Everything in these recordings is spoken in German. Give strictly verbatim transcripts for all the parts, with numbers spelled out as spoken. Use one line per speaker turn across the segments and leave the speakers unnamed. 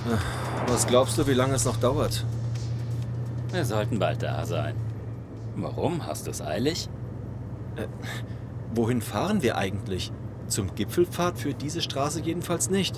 Was glaubst du, wie lange es noch dauert?
Wir sollten bald da sein. Warum? Hast du es eilig?
Äh, wohin fahren wir eigentlich? Zum Gipfelpfad führt diese Straße jedenfalls nicht.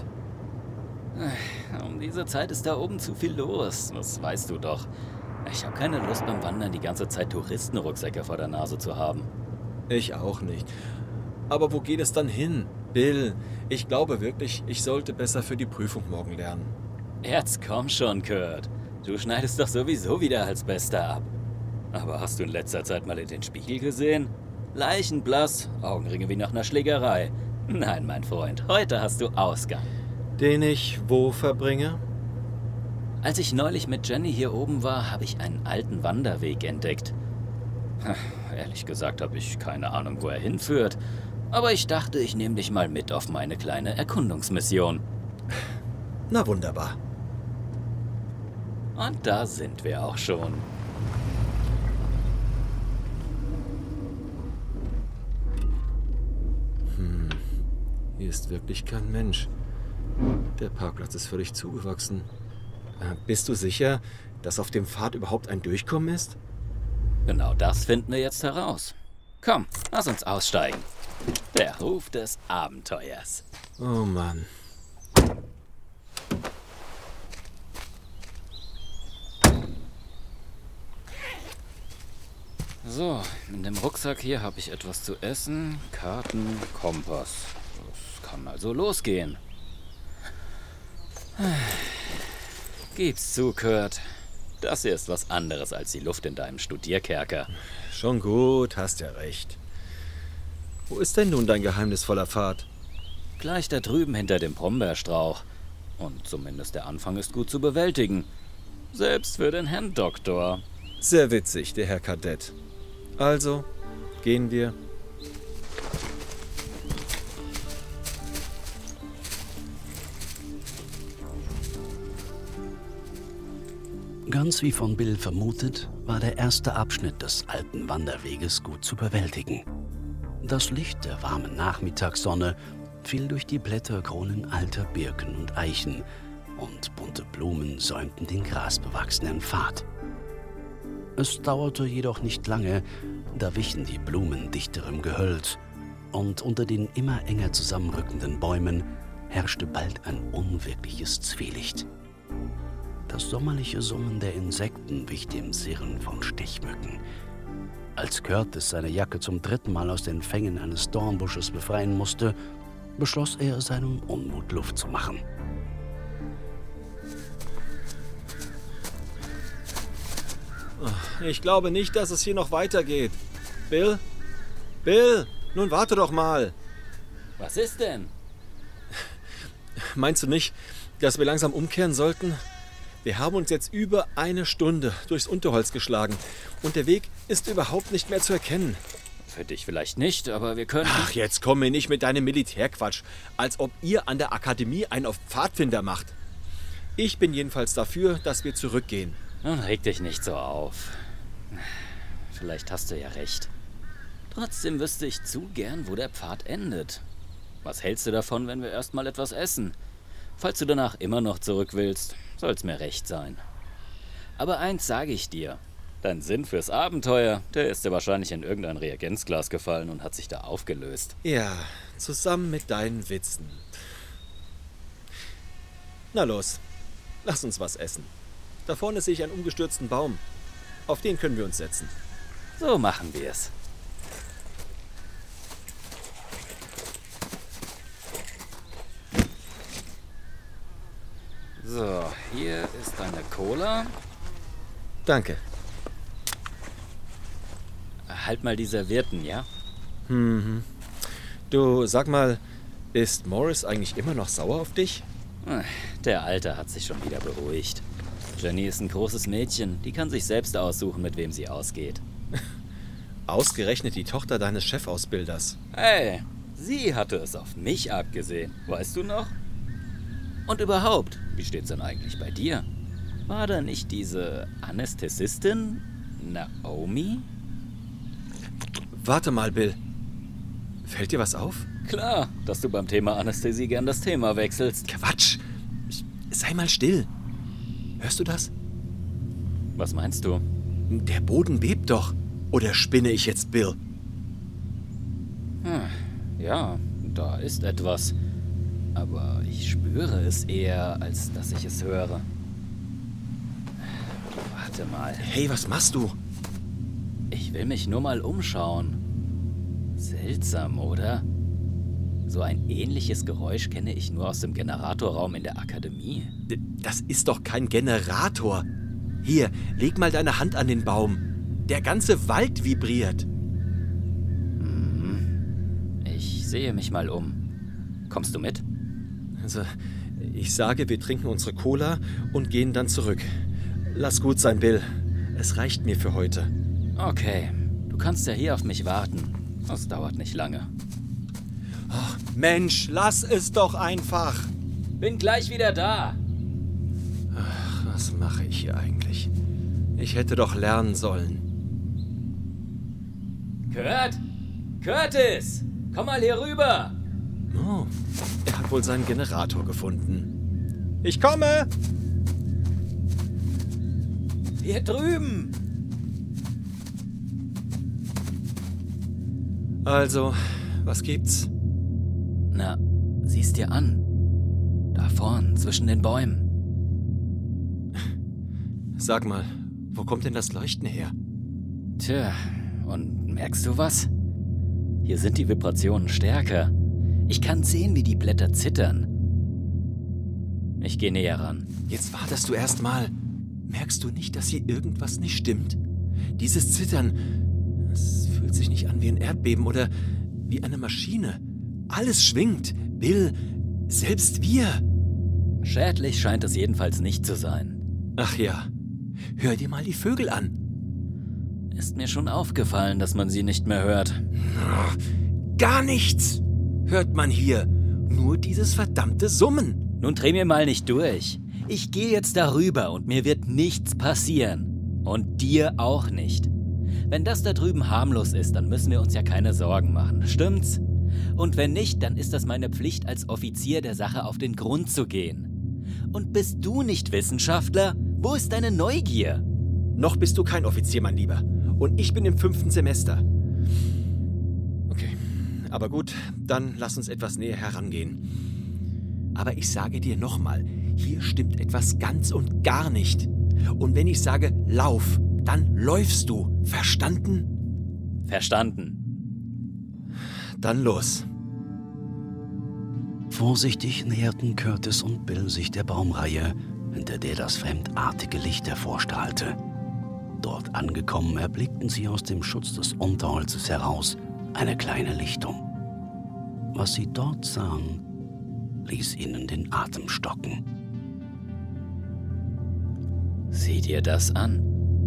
Um diese Zeit ist da oben zu viel los, das weißt du doch. Ich habe keine Lust beim Wandern die ganze Zeit Touristenrucksäcke vor der Nase zu haben.
Ich auch nicht. Aber wo geht es dann hin? Bill, ich glaube wirklich, ich sollte besser für die Prüfung morgen lernen.
Jetzt komm schon, Kurt. Du schneidest doch sowieso wieder als Bester ab. Aber hast du in letzter Zeit mal in den Spiegel gesehen? Leichenblass, Augenringe wie nach einer Schlägerei. Nein, mein Freund, heute hast du Ausgang.
Den ich wo verbringe?
Als ich neulich mit Jenny hier oben war, habe ich einen alten Wanderweg entdeckt. Ehrlich gesagt habe ich keine Ahnung, wo er hinführt. Aber ich dachte, ich nehme dich mal mit auf meine kleine Erkundungsmission.
Na wunderbar.
Und da sind wir auch schon.
Hm, hier ist wirklich kein Mensch. Der Parkplatz ist völlig zugewachsen. Äh, bist du sicher, dass auf dem Pfad überhaupt ein Durchkommen ist?
Genau das finden wir jetzt heraus. Komm, lass uns aussteigen. Der Ruf des Abenteuers.
Oh Mann.
So, in dem Rucksack hier habe ich etwas zu essen, Karten, Kompass. Das kann also losgehen. Gib's zu, Kurt. Das hier ist was anderes als die Luft in deinem Studierkerker.
Schon gut, hast ja recht. Wo ist denn nun dein geheimnisvoller Pfad?
Gleich da drüben hinter dem Brombeerstrauch. Und zumindest der Anfang ist gut zu bewältigen. Selbst für den Herrn Doktor.
Sehr witzig, der Herr Kadett. Also, gehen wir.
Ganz wie von Bill vermutet, war der erste Abschnitt des alten Wanderweges gut zu bewältigen. Das Licht der warmen Nachmittagssonne fiel durch die Blätterkronen alter Birken und Eichen und bunte Blumen säumten den grasbewachsenen Pfad. Es dauerte jedoch nicht lange, da wichen die Blumen dichterem Gehölz und unter den immer enger zusammenrückenden Bäumen herrschte bald ein unwirkliches Zwielicht. Das sommerliche Summen der Insekten wich dem Sirren von Stechmücken. Als Curtis seine Jacke zum dritten Mal aus den Fängen eines Dornbusches befreien musste, beschloss er, seinem Unmut Luft zu machen.
Ich glaube nicht, dass es hier noch weitergeht. Bill? Bill, nun warte doch mal.
Was ist denn?
Meinst du nicht, dass wir langsam umkehren sollten? Wir haben uns jetzt über eine Stunde durchs Unterholz geschlagen und der Weg ist überhaupt nicht mehr zu erkennen.
Für dich vielleicht nicht, aber wir können...
Ach, jetzt komm mir nicht mit deinem Militärquatsch, als ob ihr an der Akademie einen auf Pfadfinder macht. Ich bin jedenfalls dafür, dass wir zurückgehen.
Nun reg dich nicht so auf. Vielleicht hast du ja recht. Trotzdem wüsste ich zu gern, wo der Pfad endet. Was hältst du davon, wenn wir erstmal etwas essen? Falls du danach immer noch zurück willst, soll's mir recht sein. Aber eins sage ich dir. Dein Sinn fürs Abenteuer, der ist dir wahrscheinlich in irgendein Reagenzglas gefallen und hat sich da aufgelöst.
Ja, zusammen mit deinen Witzen. Na los, lass uns was essen. Da vorne sehe ich einen umgestürzten Baum. Auf den können wir uns setzen.
So machen wir's. So, hier ist deine Cola.
Danke.
Halt mal die Servietten, ja?
Mhm. Du, sag mal, ist Morris eigentlich immer noch sauer auf dich?
Der Alte hat sich schon wieder beruhigt. Jenny ist ein großes Mädchen, die kann sich selbst aussuchen, mit wem sie ausgeht.
Ausgerechnet die Tochter deines Chefausbilders.
Hey, sie hatte es auf mich abgesehen, weißt du noch? Und überhaupt, wie steht's denn eigentlich bei dir? War da nicht diese Anästhesistin, Naomi?
Warte mal, Bill. Fällt dir was auf?
Klar, dass du beim Thema Anästhesie gern das Thema wechselst.
Quatsch! sei mal still. Hörst du das?
Was meinst du?
Der Boden bebt doch. Oder spinne ich jetzt, Bill?
Hm, ja, da ist etwas. Aber ich spüre es eher, als dass ich es höre. Warte mal.
Hey, was machst du?
Ich will mich nur mal umschauen. Seltsam, oder? So ein ähnliches Geräusch kenne ich nur aus dem Generatorraum in der Akademie.
D- Das ist doch kein Generator. Hier, leg mal deine Hand an den Baum. Der ganze Wald vibriert.
Mhm. Ich sehe mich mal um. Kommst du mit?
Also, ich sage, wir trinken unsere Cola und gehen dann zurück. Lass gut sein, Bill. Es reicht mir für heute.
Okay, du kannst ja hier auf mich warten. Das dauert nicht lange.
Ach, Mensch, lass es doch einfach.
Bin gleich wieder da.
Ach, was mache ich hier eigentlich? Ich hätte doch lernen sollen.
Kurt! Curtis! Komm mal hier rüber!
Oh, er hat wohl seinen Generator gefunden. Ich komme!
Hier drüben!
Also, was gibt's?
Na, sieh's dir an. Da vorn, zwischen den Bäumen.
Sag mal, wo kommt denn das Leuchten her?
Tja, und merkst du was? Hier sind die Vibrationen stärker. Ich kann sehen, wie die Blätter zittern. Ich gehe näher ran.
Jetzt wartest du erst mal. Merkst du nicht, dass hier irgendwas nicht stimmt? Dieses Zittern, es fühlt sich nicht an wie ein Erdbeben oder wie eine Maschine. Alles schwingt. Bill, selbst wir.
Schädlich scheint es jedenfalls nicht zu sein.
Ach ja, hör dir mal die Vögel an.
Ist mir schon aufgefallen, dass man sie nicht mehr hört.
Gar nichts hört man hier. Nur dieses verdammte Summen.
Nun dreh mir mal nicht durch. Ich gehe jetzt darüber und mir wird nichts passieren. Und dir auch nicht. Wenn das da drüben harmlos ist, dann müssen wir uns ja keine Sorgen machen, stimmt's? Und wenn nicht, dann ist das meine Pflicht als Offizier der Sache auf den Grund zu gehen. Und bist du nicht Wissenschaftler? Wo ist deine Neugier?
Noch bist du kein Offizier, mein Lieber. Und ich bin im fünften Semester. Okay, aber gut, dann lass uns etwas näher herangehen. Aber ich sage dir nochmal, hier stimmt etwas ganz und gar nicht. Und wenn ich sage, lauf, dann läufst du. Verstanden?
Verstanden.
Dann los.
Vorsichtig näherten Curtis und Bill sich der Baumreihe, hinter der das fremdartige Licht hervorstrahlte. Dort angekommen, erblickten sie aus dem Schutz des Unterholzes heraus eine kleine Lichtung. Was sie dort sahen, ließ ihnen den Atem stocken.
Sieh dir das an.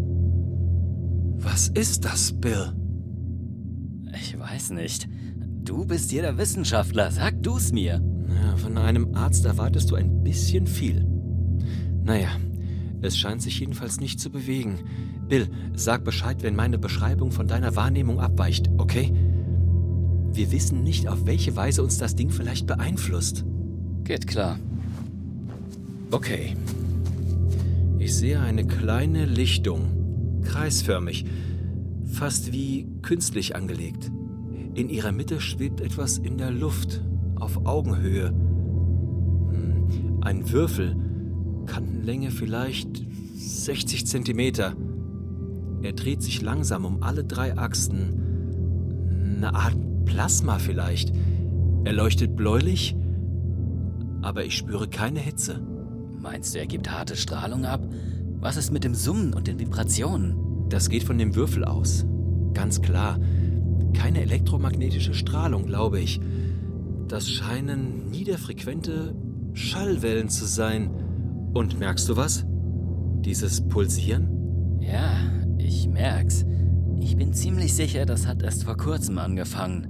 Was ist das, Bill?
Ich weiß nicht. Du bist hier der Wissenschaftler. Sag du's mir.
Ja, von einem Arzt erwartest du ein bisschen viel. Naja, es scheint sich jedenfalls nicht zu bewegen. Bill, sag Bescheid, wenn meine Beschreibung von deiner Wahrnehmung abweicht, okay? Wir wissen nicht, auf welche Weise uns das Ding vielleicht beeinflusst.
Geht klar.
Okay. Ich sehe eine kleine Lichtung, kreisförmig, fast wie künstlich angelegt. In ihrer Mitte schwebt etwas in der Luft, auf Augenhöhe. Hm, ein Würfel, Kantenlänge vielleicht sechzig Zentimeter. Er dreht sich langsam um alle drei Achsen. Eine Art Plasma vielleicht. Er leuchtet bläulich, aber ich spüre keine Hitze.
Meinst du, er gibt harte Strahlung ab? Was ist mit dem Summen und den Vibrationen?
Das geht von dem Würfel aus. Ganz klar. Keine elektromagnetische Strahlung, glaube ich. Das scheinen niederfrequente Schallwellen zu sein. Und merkst du was? Dieses Pulsieren?
Ja, ich merk's. Ich bin ziemlich sicher, das hat erst vor kurzem angefangen.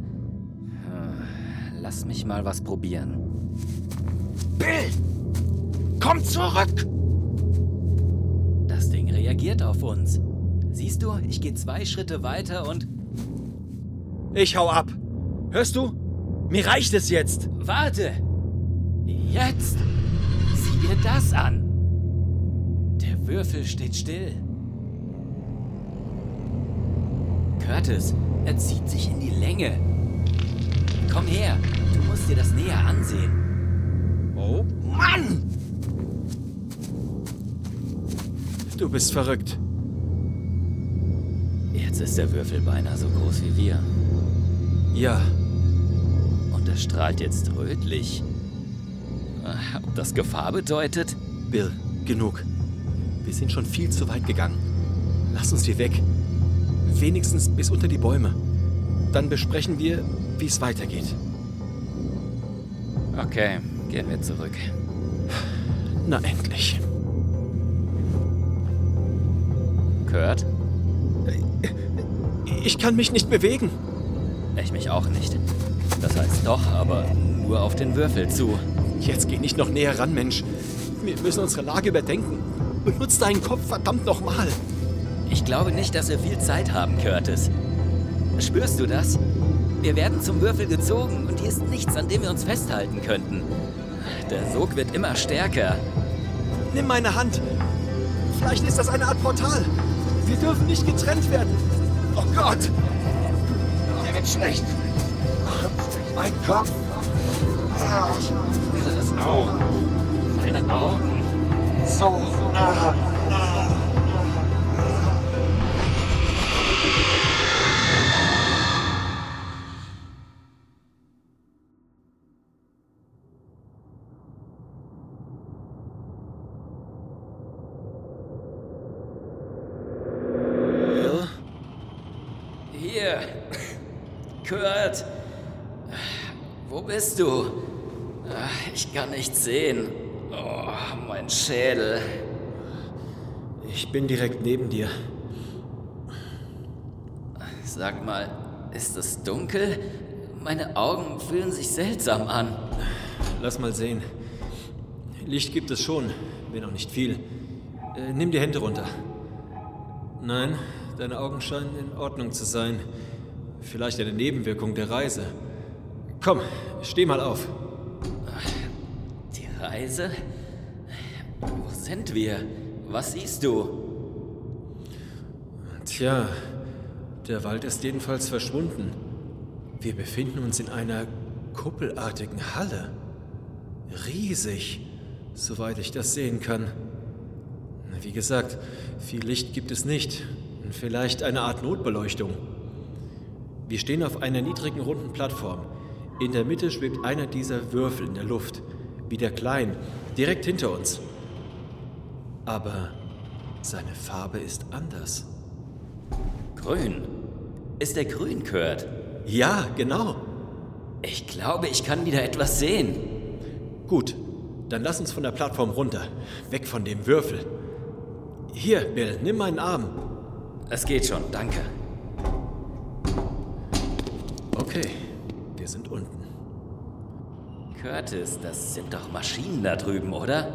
Lass mich mal was probieren.
Bill! Komm zurück!
Das Ding reagiert auf uns. Siehst du, ich gehe zwei Schritte weiter und...
Ich hau ab. Hörst du? Mir reicht es jetzt.
Warte! Jetzt! Sieh dir dir das an? Der Würfel steht still. Curtis, er zieht sich in die Länge. Komm her, du musst dir das näher ansehen.
Oh, Mann! Du bist verrückt.
Jetzt ist der Würfel beinahe so groß wie wir.
Ja.
Und er strahlt jetzt rötlich. Ob das Gefahr bedeutet?
Bill, genug. Wir sind schon viel zu weit gegangen. Lass uns hier weg. Wenigstens bis unter die Bäume. Dann besprechen wir, wie es weitergeht.
Okay, gehen wir zurück.
Na endlich.
Kurt?
Ich kann mich nicht bewegen.
Ich mich auch nicht. Das heißt doch, aber nur auf den Würfel zu.
Jetzt geh nicht noch näher ran, Mensch. Wir müssen unsere Lage überdenken. Benutz deinen Kopf verdammt nochmal.
Ich glaube nicht, dass wir viel Zeit haben, Curtis. Spürst du das? Wir werden zum Würfel gezogen und hier ist nichts, an dem wir uns festhalten könnten. Der Sog wird immer stärker.
Nimm meine Hand. Vielleicht ist das eine Art Portal. Wir dürfen nicht getrennt werden. Oh Gott!
Mir wird schlecht. Mein Kopf. Dieses Augen. Meine Augen. So nah.
Hier. Kurt. Wo bist du? Ich kann nichts sehen. Oh, mein Schädel.
Ich bin direkt neben dir.
Sag mal, ist es dunkel? Meine Augen fühlen sich seltsam an.
Lass mal sehen. Licht gibt es schon, wenn auch nicht viel. Äh, nimm die Hände runter. Nein, deine Augen scheinen in Ordnung zu sein. Vielleicht eine Nebenwirkung der Reise. Komm, steh mal auf.
Die Reise? Wo sind wir? Was siehst du?
Tja, der Wald ist jedenfalls verschwunden. Wir befinden uns in einer kuppelartigen Halle. Riesig, soweit ich das sehen kann. Wie gesagt, viel Licht gibt es nicht. Vielleicht eine Art Notbeleuchtung. Wir stehen auf einer niedrigen, runden Plattform. In der Mitte schwebt einer dieser Würfel in der Luft, wieder klein, direkt hinter uns. Aber seine Farbe ist anders.
Grün. Ist er grün, Kurt?
Ja, genau.
Ich glaube, ich kann wieder etwas sehen.
Gut, dann lass uns von der Plattform runter, weg von dem Würfel. Hier, Bill, nimm meinen Arm.
Es geht schon, danke.
Okay, wir sind unten.
Curtis, das sind doch Maschinen da drüben, oder?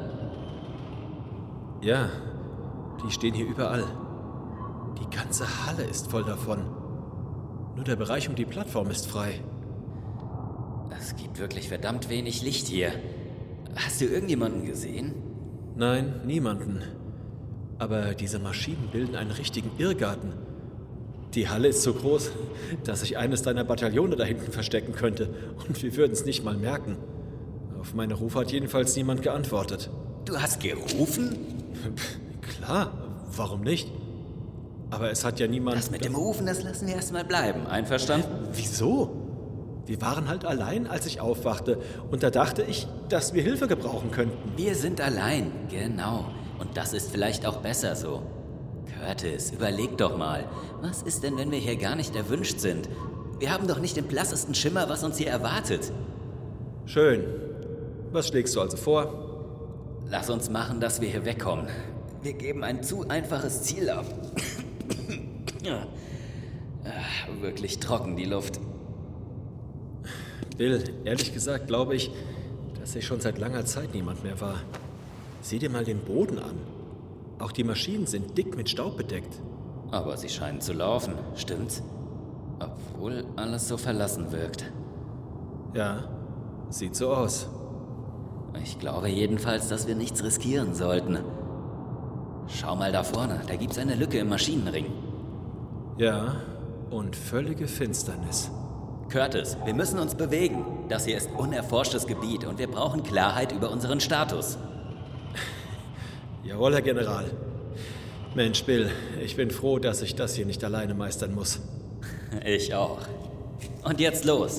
Ja, die stehen hier überall. Die ganze Halle ist voll davon. Nur der Bereich um die Plattform ist frei.
Es gibt wirklich verdammt wenig Licht hier. Hast du irgendjemanden gesehen?
Nein, niemanden. Aber diese Maschinen bilden einen richtigen Irrgarten. Die Halle ist so groß, dass sich eines deiner Bataillone da hinten verstecken könnte. Und wir würden es nicht mal merken. Auf meine Rufe hat jedenfalls niemand geantwortet.
Du hast gerufen?
Klar, warum nicht? Aber es hat ja niemand...
Das mit dem Rufen, das lassen wir erstmal bleiben. Einverstanden?
Wieso? Wir waren halt allein, als ich aufwachte. Und da dachte ich, dass wir Hilfe gebrauchen könnten.
Wir sind allein, genau. Und das ist vielleicht auch besser so. Curtis, überleg doch mal. Was ist denn, wenn wir hier gar nicht erwünscht sind? Wir haben doch nicht den blassesten Schimmer, was uns hier erwartet.
Schön. Was schlägst du also vor?
Lass uns machen, dass wir hier wegkommen. Wir geben ein zu einfaches Ziel ab. Ach, wirklich trocken, die Luft.
Bill, ehrlich gesagt glaube ich, dass hier schon seit langer Zeit niemand mehr war. Sieh dir mal den Boden an. Auch die Maschinen sind dick mit Staub bedeckt.
Aber sie scheinen zu laufen, stimmt's? Obwohl alles so verlassen wirkt.
Ja, sieht so aus.
Ich glaube jedenfalls, dass wir nichts riskieren sollten. Schau mal da vorne, da gibt's eine Lücke im Maschinenring.
Ja, und völlige Finsternis.
Curtis, wir müssen uns bewegen. Das hier ist unerforschtes Gebiet und wir brauchen Klarheit über unseren Status.
Jawohl, Herr General. Mensch, Bill, ich bin froh, dass ich das hier nicht alleine meistern muss.
Ich auch. Und jetzt los.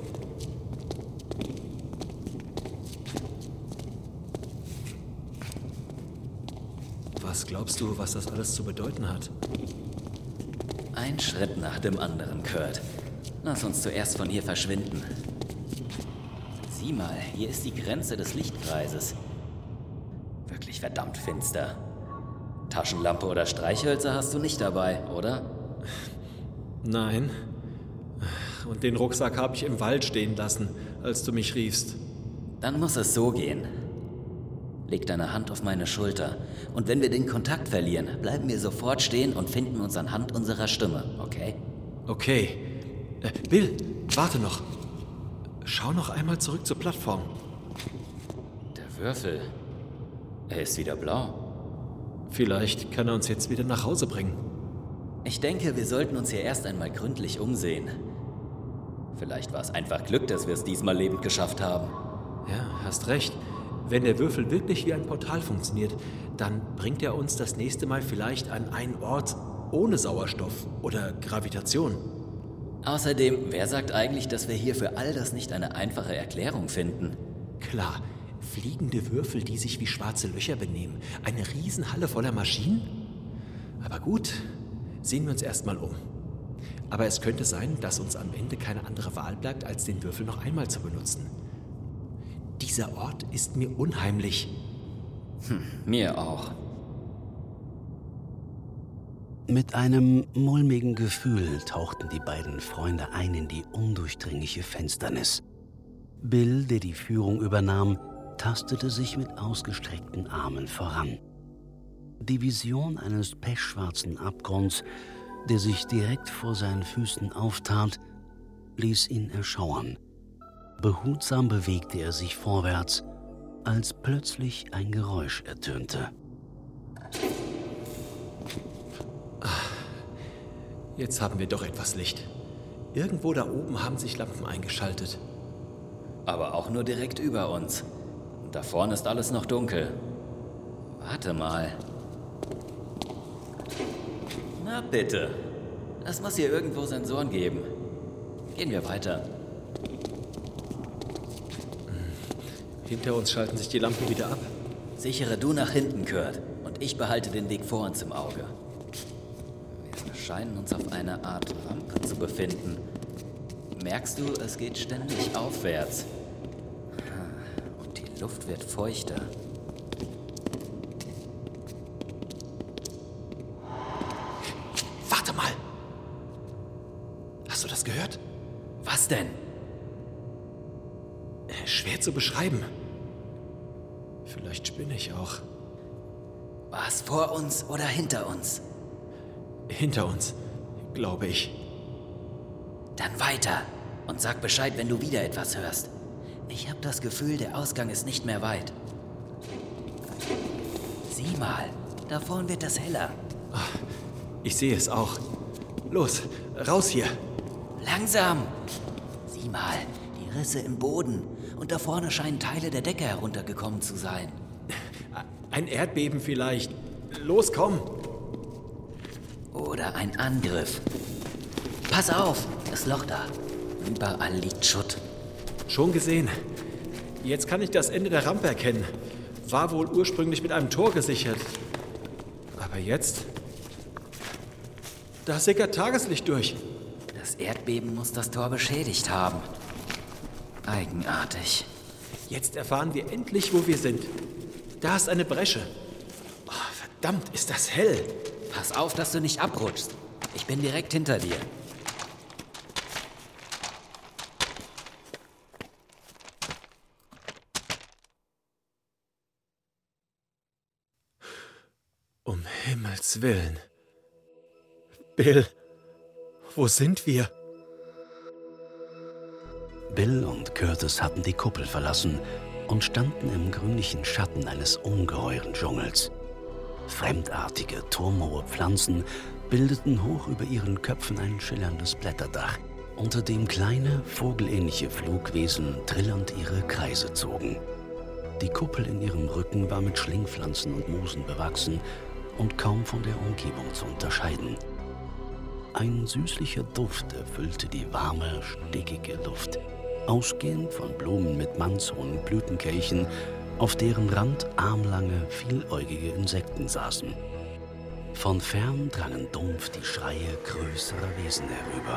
Was glaubst du, was das alles zu bedeuten hat?
Ein Schritt nach dem anderen, Kurt. Lass uns zuerst von hier verschwinden. Sieh mal, hier ist die Grenze des Lichtkreises. Wirklich verdammt finster. Taschenlampe oder Streichhölzer hast du nicht dabei, oder?
Nein. Und den Rucksack habe ich im Wald stehen lassen, als du mich riefst.
Dann muss es so gehen. Leg deine Hand auf meine Schulter. Und wenn wir den Kontakt verlieren, bleiben wir sofort stehen und finden uns anhand unserer Stimme, okay?
Okay. Äh, Bill, warte noch. Schau noch einmal zurück zur Plattform.
Der Würfel. Er ist wieder blau.
Vielleicht kann er uns jetzt wieder nach Hause bringen.
Ich denke, wir sollten uns hier erst einmal gründlich umsehen. Vielleicht war es einfach Glück, dass wir es diesmal lebend geschafft haben.
Ja, hast recht. Wenn der Würfel wirklich wie ein Portal funktioniert, dann bringt er uns das nächste Mal vielleicht an einen Ort ohne Sauerstoff oder Gravitation.
Außerdem, wer sagt eigentlich, dass wir hier für all das nicht eine einfache Erklärung finden?
Klar, fliegende Würfel, die sich wie schwarze Löcher benehmen. Eine Riesenhalle voller Maschinen? Aber gut, sehen wir uns erstmal um. Aber es könnte sein, dass uns am Ende keine andere Wahl bleibt, als den Würfel noch einmal zu benutzen. Dieser Ort ist mir unheimlich.
Hm, mir auch.
Mit einem mulmigen Gefühl tauchten die beiden Freunde ein in die undurchdringliche Finsternis. Bill, der die Führung übernahm, tastete sich mit ausgestreckten Armen voran. Die Vision eines pechschwarzen Abgrunds, der sich direkt vor seinen Füßen auftat, ließ ihn erschauern. Behutsam bewegte er sich vorwärts, als plötzlich ein Geräusch ertönte.
Jetzt haben wir doch etwas Licht. Irgendwo da oben haben sich Lampen eingeschaltet.
Aber auch nur direkt über uns. Da vorne ist alles noch dunkel. Warte mal. Na bitte. Es muss hier irgendwo Sensoren geben. Gehen wir weiter.
Hinter uns schalten sich die Lampen wieder ab.
Sichere du nach hinten, Kurt. Und ich behalte den Weg vor uns im Auge. Wir scheinen uns auf einer Art Rampe zu befinden. Merkst du, es geht ständig aufwärts. Und die Luft wird feuchter.
Warte mal! Hast du das gehört?
Was denn?
Schwer zu beschreiben. Vielleicht spinne ich auch.
War es vor uns oder hinter uns?
Hinter uns, glaube ich.
Dann weiter und sag Bescheid, wenn du wieder etwas hörst. Ich habe das Gefühl, der Ausgang ist nicht mehr weit. Sieh mal, da vorn wird es heller.
Ich sehe es auch. Los, raus hier.
Langsam! Sieh mal, die Risse im Boden. Und da vorne scheinen Teile der Decke heruntergekommen zu sein.
Ein Erdbeben vielleicht. Los, komm!
Oder ein Angriff. Pass auf, das Loch da. Überall liegt Schutt.
Schon gesehen. Jetzt kann ich das Ende der Rampe erkennen. War wohl ursprünglich mit einem Tor gesichert. Aber jetzt? Da sickert Tageslicht durch.
Das Erdbeben muss das Tor beschädigt haben. Eigenartig.
Jetzt erfahren wir endlich, wo wir sind. Da ist eine Bresche. Oh, verdammt, ist das hell.
Pass auf, dass du nicht abrutschst. Ich bin direkt hinter dir.
Um Himmels Willen. Bill, wo sind wir?
Bill und Curtis hatten die Kuppel verlassen und standen im grünlichen Schatten eines ungeheuren Dschungels. Fremdartige, turmhohe Pflanzen bildeten hoch über ihren Köpfen ein schillerndes Blätterdach, unter dem kleine, vogelähnliche Flugwesen trillernd ihre Kreise zogen. Die Kuppel in ihrem Rücken war mit Schlingpflanzen und Moosen bewachsen und kaum von der Umgebung zu unterscheiden. Ein süßlicher Duft erfüllte die warme, stickige Luft, ausgehend von Blumen mit mannshohen Blütenkelchen, auf deren Rand armlange, vieläugige Insekten saßen. Von fern drangen dumpf die Schreie größerer Wesen herüber.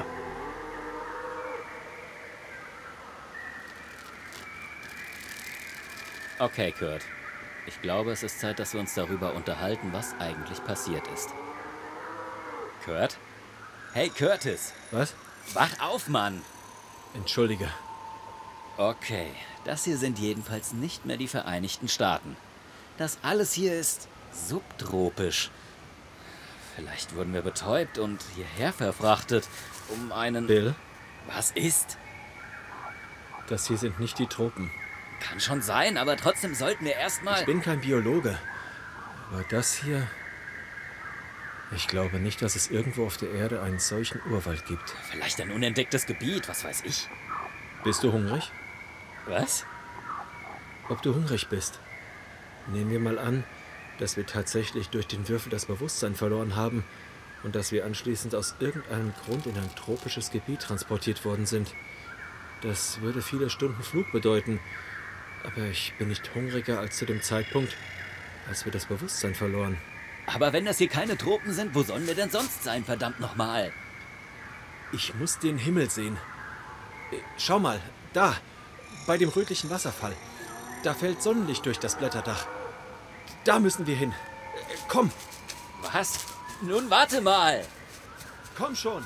Okay, Kurt. Ich glaube, es ist Zeit, dass wir uns darüber unterhalten, was eigentlich passiert ist. Kurt? Hey, Curtis!
Was?
Wach auf, Mann!
Entschuldige.
Okay, das hier sind jedenfalls nicht mehr die Vereinigten Staaten. Das alles hier ist subtropisch. Vielleicht wurden wir betäubt und hierher verfrachtet, um einen...
Bill?
Was ist?
Das hier sind nicht die Tropen.
Kann schon sein, aber trotzdem sollten wir erstmal...
Ich bin kein Biologe. Aber das hier... Ich glaube nicht, dass es irgendwo auf der Erde einen solchen Urwald gibt.
Vielleicht ein unentdecktes Gebiet, was weiß ich.
Bist du hungrig?
Was?
Ob du hungrig bist? Nehmen wir mal an, dass wir tatsächlich durch den Würfel das Bewusstsein verloren haben und dass wir anschließend aus irgendeinem Grund in ein tropisches Gebiet transportiert worden sind. Das würde viele Stunden Flug bedeuten. Aber ich bin nicht hungriger als zu dem Zeitpunkt, als wir das Bewusstsein verloren.
Aber wenn das hier keine Tropen sind, wo sollen wir denn sonst sein, verdammt nochmal?
Ich muss den Himmel sehen. Schau mal, da, bei dem rötlichen Wasserfall. Da fällt Sonnenlicht durch das Blätterdach. Da müssen wir hin. Komm,
Was? Nun warte mal!
komm schon.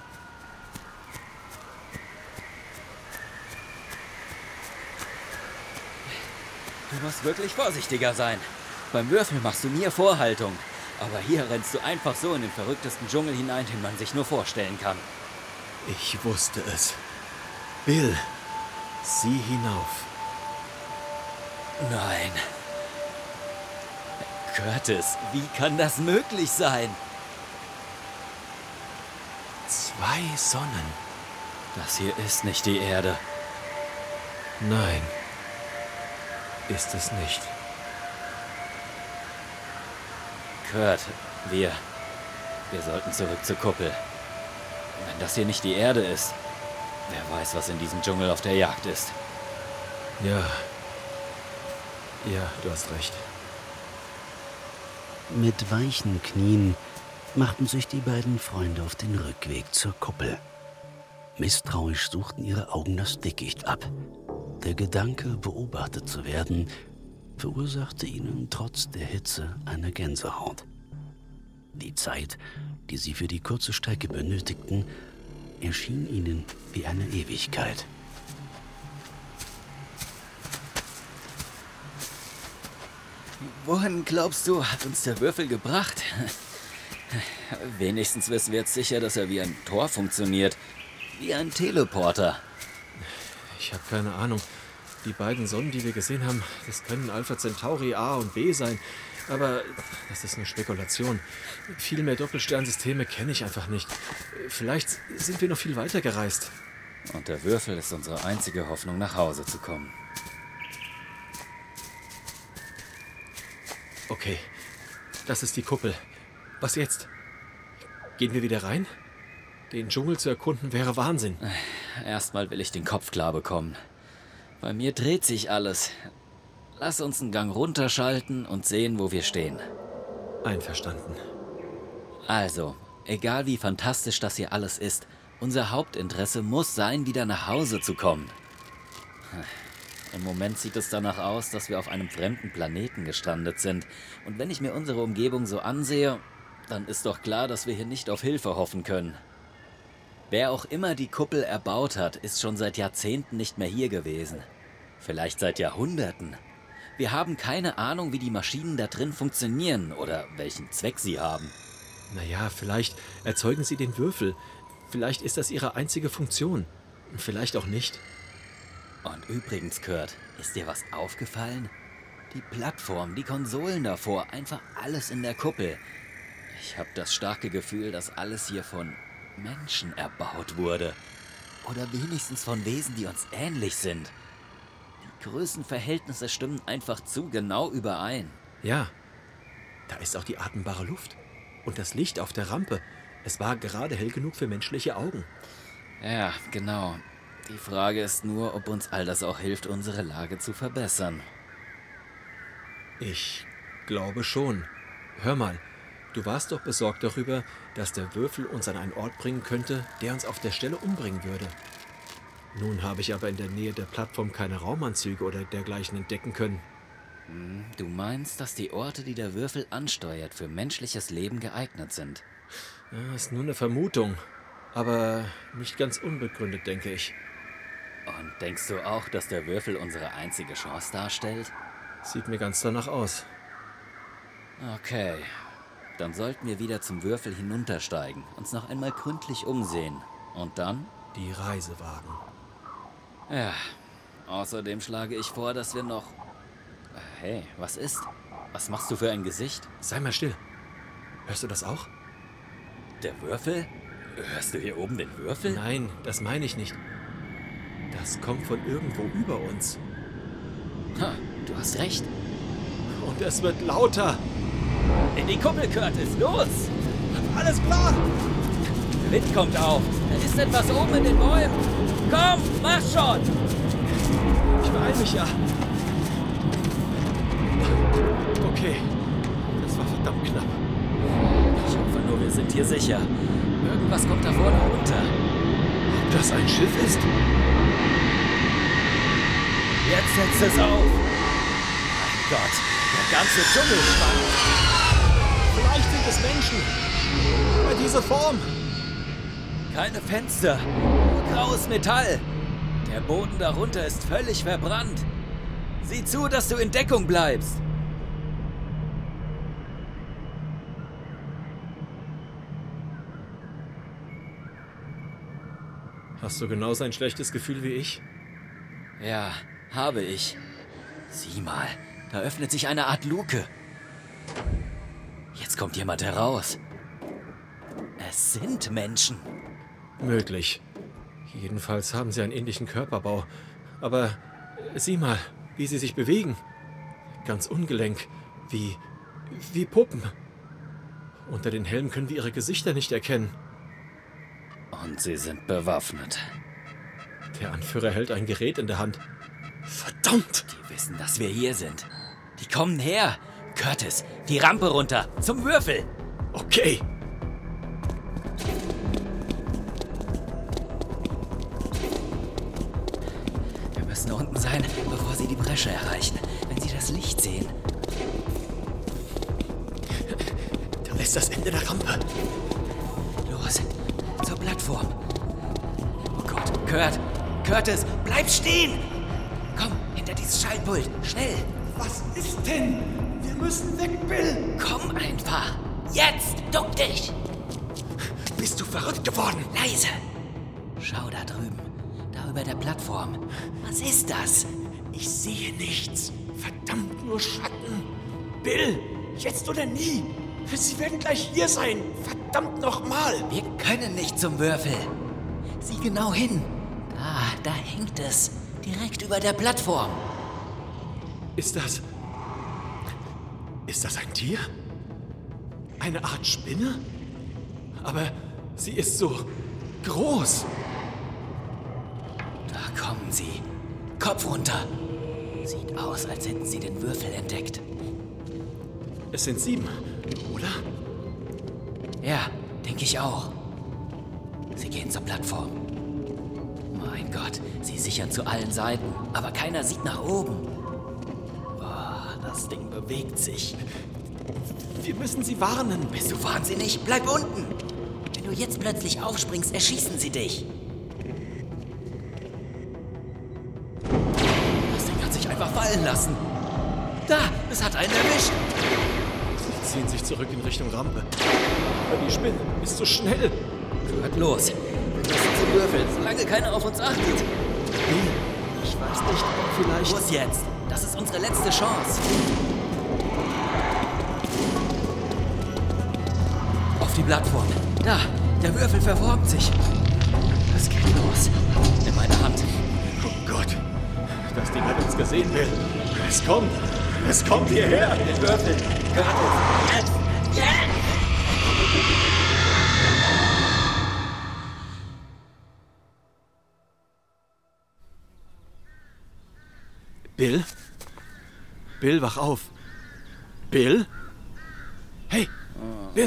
Du musst wirklich vorsichtiger sein. Beim Würfel machst du mir Vorhaltung. Aber hier rennst du einfach so in den verrücktesten Dschungel hinein, den man sich nur vorstellen kann.
Ich wusste es. Bill, sieh hinauf.
Nein. Curtis, wie kann das möglich sein?
Zwei Sonnen.
Das hier ist nicht die Erde.
Nein, ist es nicht.
Kurt, wir... Wir sollten zurück zur Kuppel. Wenn das hier nicht die Erde ist, wer weiß, was in diesem Dschungel auf der Jagd ist.
Ja. Ja, du hast recht.
Mit weichen Knien machten sich die beiden Freunde auf den Rückweg zur Kuppel. Misstrauisch suchten ihre Augen das Dickicht ab. Der Gedanke, beobachtet zu werden, verursachte ihnen trotz der Hitze eine Gänsehaut. Die Zeit, die sie für die kurze Strecke benötigten, erschien ihnen wie eine Ewigkeit.
Wohin, glaubst du, hat uns der Würfel gebracht? Wenigstens wissen wir jetzt sicher, dass er wie ein Tor funktioniert. Wie ein Teleporter.
Ich habe keine Ahnung. Die beiden Sonnen, die wir gesehen haben, das können Alpha Centauri A und B sein. Aber das ist nur Spekulation. Viel mehr Doppelsternsysteme kenne ich einfach nicht. Vielleicht sind wir noch viel weiter gereist.
Und der Würfel ist unsere einzige Hoffnung, nach Hause zu kommen.
Okay, das ist die Kuppel. Was jetzt? Gehen wir wieder rein? Den Dschungel zu erkunden wäre Wahnsinn.
Erstmal will ich den Kopf klar bekommen. Bei mir dreht sich alles. Lass uns einen Gang runterschalten und sehen, wo wir stehen.
Einverstanden.
Also, egal wie fantastisch das hier alles ist, unser Hauptinteresse muss sein, wieder nach Hause zu kommen. Im Moment sieht es danach aus, dass wir auf einem fremden Planeten gestrandet sind. Und wenn ich mir unsere Umgebung so ansehe, dann ist doch klar, dass wir hier nicht auf Hilfe hoffen können. Wer auch immer die Kuppel erbaut hat, ist schon seit Jahrzehnten nicht mehr hier gewesen. Vielleicht seit Jahrhunderten. Wir haben keine Ahnung, wie die Maschinen da drin funktionieren oder welchen Zweck sie haben.
Naja, vielleicht erzeugen sie den Würfel. Vielleicht ist das ihre einzige Funktion. Vielleicht auch nicht.
Und übrigens, Kurt, ist dir was aufgefallen? Die Plattform, die Konsolen davor, einfach alles in der Kuppel. Ich habe das starke Gefühl, dass alles hier von Menschen erbaut wurde. Oder wenigstens von Wesen, die uns ähnlich sind. Die Größenverhältnisse stimmen einfach zu genau überein.
Ja, da ist auch die atembare Luft. Und das Licht auf der Rampe. Es war gerade hell genug für menschliche Augen.
Ja, genau. Die Frage ist nur, ob uns all das auch hilft, unsere Lage zu verbessern.
Ich glaube schon. Hör mal, du warst doch besorgt darüber, dass der Würfel uns an einen Ort bringen könnte, der uns auf der Stelle umbringen würde. Nun habe ich aber in der Nähe der Plattform keine Raumanzüge oder dergleichen entdecken können.
Hm, du meinst, dass die Orte, die der Würfel ansteuert, für menschliches Leben geeignet sind?
Ja, ist nur eine Vermutung, aber nicht ganz unbegründet, denke ich.
Und denkst du auch, dass der Würfel unsere einzige Chance darstellt?
Sieht mir ganz danach aus.
Okay, dann sollten wir wieder zum Würfel hinuntersteigen, uns noch einmal gründlich umsehen. Und dann?
Die Reise wagen.
Ja, außerdem schlage ich vor, dass wir noch... Hey, was ist? Was machst du für ein Gesicht?
Sei mal still. Hörst du das auch?
Der Würfel? Hörst du hier oben den Würfel?
Nein, das meine ich nicht. Das kommt von irgendwo über uns.
Ha, du hast recht.
Und es wird lauter.
In die Kuppel, Curtis, los!
Alles klar!
Der Wind kommt auf. Da ist etwas oben in den Bäumen. Komm, mach schon!
Ich beeil mich ja. Okay, das war verdammt knapp.
Ich hoffe nur, wir sind hier sicher. Irgendwas kommt da vorne runter.
Ob das ein Schiff ist?
Jetzt setzt es auf. Mein Gott, der ganze Dschungel schwankt.
Vielleicht sind es Menschen. Aber diese Form.
Keine Fenster, nur graues Metall. Der Boden darunter ist völlig verbrannt. Sieh zu, dass du in Deckung bleibst.
Hast du genauso ein schlechtes Gefühl wie ich?
Ja, habe ich. Sieh mal, da öffnet sich eine Art Luke. Jetzt kommt jemand heraus. Es sind Menschen.
Möglich. Jedenfalls haben sie einen ähnlichen Körperbau. Aber sieh mal, wie sie sich bewegen. Ganz ungelenk, wie, wie Puppen. Unter den Helmen können wir ihre Gesichter nicht erkennen.
Und sie sind bewaffnet.
Der Anführer hält ein Gerät in der Hand. Verdammt!
Die wissen, dass wir hier sind. Die kommen her. Curtis, die Rampe runter. Zum Würfel.
Okay.
Wir müssen unten sein, bevor sie die Bresche erreichen. Wenn sie das Licht sehen.
Da ist das Ende der Rampe.
Los, zur Plattform. Oh Gott, Kurt, Curtis, bleib stehen! Komm, hinter dieses Schaltpult, schnell!
Was ist denn? Wir müssen weg, Bill!
Komm einfach! Jetzt, duck dich!
Bist du verrückt geworden?
Leise! Schau da drüben, da über der Plattform. Was ist das?
Ich sehe nichts. Verdammt, nur Schatten. Bill, jetzt oder nie. Sie werden gleich hier sein. Verdammt nochmal.
Wir können nicht zum Würfel. Sieh genau hin. Da, da hängt es. Direkt über der Plattform.
Ist das... Ist das ein Tier? Eine Art Spinne? Aber sie ist so groß.
Da kommen sie. Kopf runter. Sieht aus, als hätten sie den Würfel entdeckt.
Es sind sieben, oder?
Ja, denke ich auch. Sie gehen zur Plattform. Mein Gott, sie sichern zu allen Seiten, aber keiner sieht nach oben. Oh, das Ding bewegt sich.
Wir müssen sie warnen.
Bist du wahnsinnig? Bleib unten! Wenn du jetzt plötzlich aufspringst, erschießen sie dich. Das Ding hat sich einfach fallen lassen. Da, es hat einen erwischt.
Sie ziehen sich zurück in Richtung Rampe. Aber die Spinne ist so schnell.
Hört los. Wir müssen zum Würfel, solange keiner auf uns achtet.
Bill, ich Ich weiß nicht, vielleicht...
Los jetzt! Das ist unsere letzte Chance! Auf die Plattform. Da, der Würfel verformt sich. Es geht los. Nimm meine Hand.
Oh Gott, das Ding hat uns gesehen, Bill. Es kommt, es kommt hierher. Der Würfel, gerade jetzt, jetzt!
Bill? Bill, wach auf. Bill? Hey, Bill!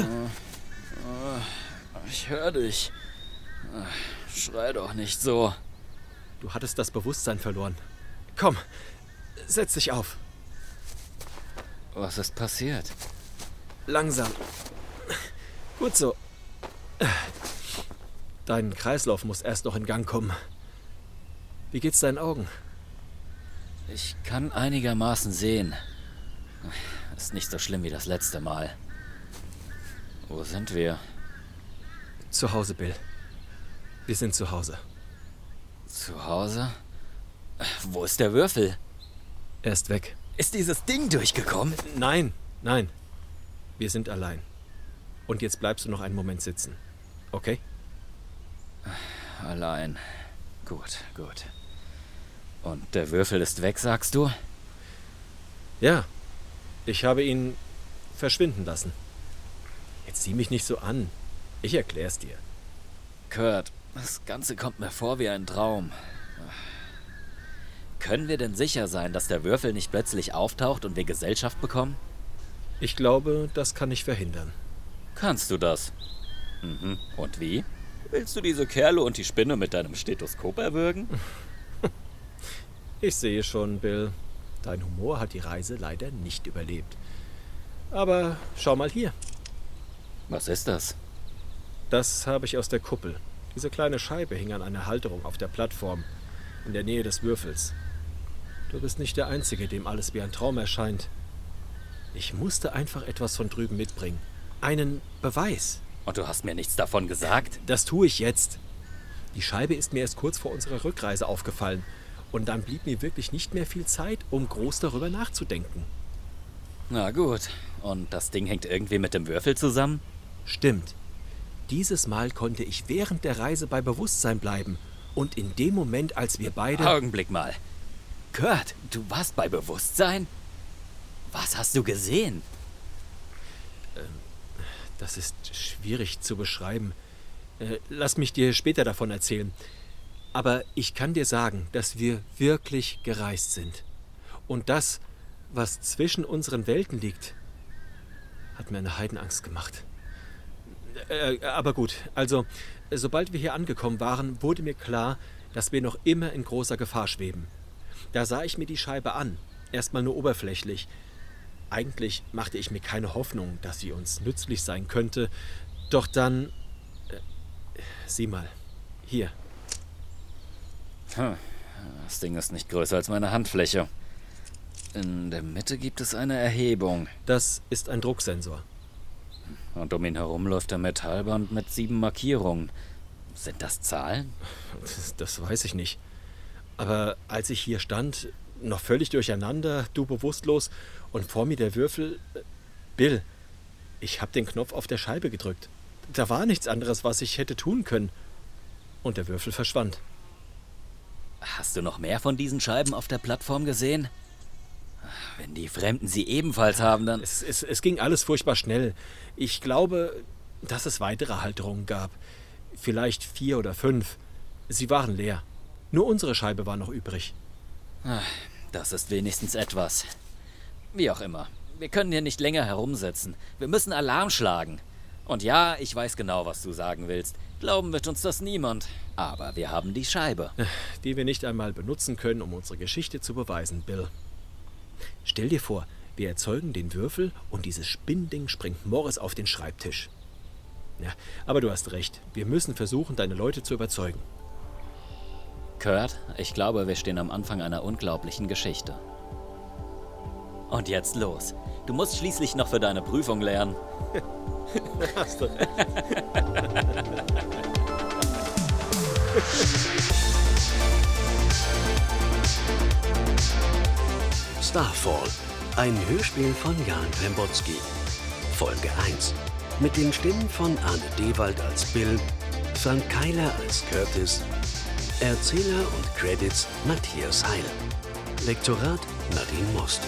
Ich höre dich. Schrei doch nicht so.
Du hattest das Bewusstsein verloren. Komm, setz dich auf.
Was ist passiert?
Langsam. Gut so. Dein Kreislauf muss erst noch in Gang kommen. Wie geht's deinen Augen?
Ich kann einigermaßen sehen. Ist nicht so schlimm wie das letzte Mal. Wo sind wir?
Zu Hause, Bill. Wir sind zu Hause.
Zu Hause? Wo ist der Würfel?
Er ist weg.
Ist dieses Ding durchgekommen?
Nein, nein. Wir sind allein. Und jetzt bleibst du noch einen Moment sitzen. Okay?
Allein. Gut, gut. Und der Würfel ist weg, sagst du?
Ja. Ich habe ihn verschwinden lassen. Jetzt sieh mich nicht so an. Ich erklär's dir.
Kurt, das Ganze kommt mir vor wie ein Traum. Können wir denn sicher sein, dass der Würfel nicht plötzlich auftaucht und wir Gesellschaft bekommen?
Ich glaube, das kann ich verhindern.
Kannst du das? Mhm. Und wie? Willst du diese Kerle und die Spinne mit deinem Stethoskop erwürgen?
Ich sehe schon, Bill. Dein Humor hat die Reise leider nicht überlebt. Aber schau mal hier.
Was ist das?
Das habe ich aus der Kuppel. Diese kleine Scheibe hing an einer Halterung auf der Plattform, in der Nähe des Würfels. Du bist nicht der Einzige, dem alles wie ein Traum erscheint. Ich musste einfach etwas von drüben mitbringen. Einen Beweis.
Und du hast mir nichts davon gesagt?
Das tue ich jetzt. Die Scheibe ist mir erst kurz vor unserer Rückreise aufgefallen. Und dann blieb mir wirklich nicht mehr viel Zeit, um groß darüber nachzudenken.
Na gut. Und das Ding hängt irgendwie mit dem Würfel zusammen?
Stimmt. Dieses Mal konnte ich während der Reise bei Bewusstsein bleiben. Und in dem Moment, als wir beide...
Augenblick mal. Kurt, du warst bei Bewusstsein? Was hast du gesehen?
Ähm, das ist schwierig zu beschreiben. Äh, lass mich dir später davon erzählen. Aber ich kann dir sagen, dass wir wirklich gereist sind. Und das, was zwischen unseren Welten liegt, hat mir eine Heidenangst gemacht. Äh, aber gut, also, sobald wir hier angekommen waren, wurde mir klar, dass wir noch immer in großer Gefahr schweben. Da sah ich mir die Scheibe an, erstmal nur oberflächlich. Eigentlich machte ich mir keine Hoffnung, dass sie uns nützlich sein könnte. Doch dann... Äh, sieh mal, hier.
Hm, das Ding ist nicht größer als meine Handfläche. In der Mitte gibt es eine Erhebung.
Das ist ein Drucksensor.
Und um ihn herum läuft ein Metallband mit sieben Markierungen. Sind das Zahlen?
Das, das weiß ich nicht. Aber als ich hier stand, noch völlig durcheinander, du bewusstlos und vor mir der Würfel... Bill, ich habe den Knopf auf der Scheibe gedrückt. Da war nichts anderes, was ich hätte tun können. Und der Würfel verschwand.
Hast du noch mehr von diesen Scheiben auf der Plattform gesehen? Wenn die Fremden sie ebenfalls haben, dann...
Es, es, es ging alles furchtbar schnell. Ich glaube, dass es weitere Halterungen gab. Vielleicht vier oder fünf. Sie waren leer. Nur unsere Scheibe war noch übrig.
Das ist wenigstens etwas. Wie auch immer. Wir können hier nicht länger herumsitzen. Wir müssen Alarm schlagen. Und ja, ich weiß genau, was du sagen willst. Glauben wird uns das niemand. Aber wir haben die Scheibe.
Die wir nicht einmal benutzen können, um unsere Geschichte zu beweisen, Bill. Stell dir vor, wir erzeugen den Würfel und dieses Spinnding springt Morris auf den Schreibtisch. Ja, aber du hast recht. Wir müssen versuchen, deine Leute zu überzeugen.
Kurt, ich glaube, wir stehen am Anfang einer unglaublichen Geschichte. Und jetzt los. Du musst schließlich noch für deine Prüfung lernen.
Hast du recht.
Starfall, ein Hörspiel von Jan Klembotski. Folge eins. Mit den Stimmen von Arne Dewald als Bill, Frank Keiler als Curtis, Erzähler und Credits Matthias Heil. Lektorat Nadine Most.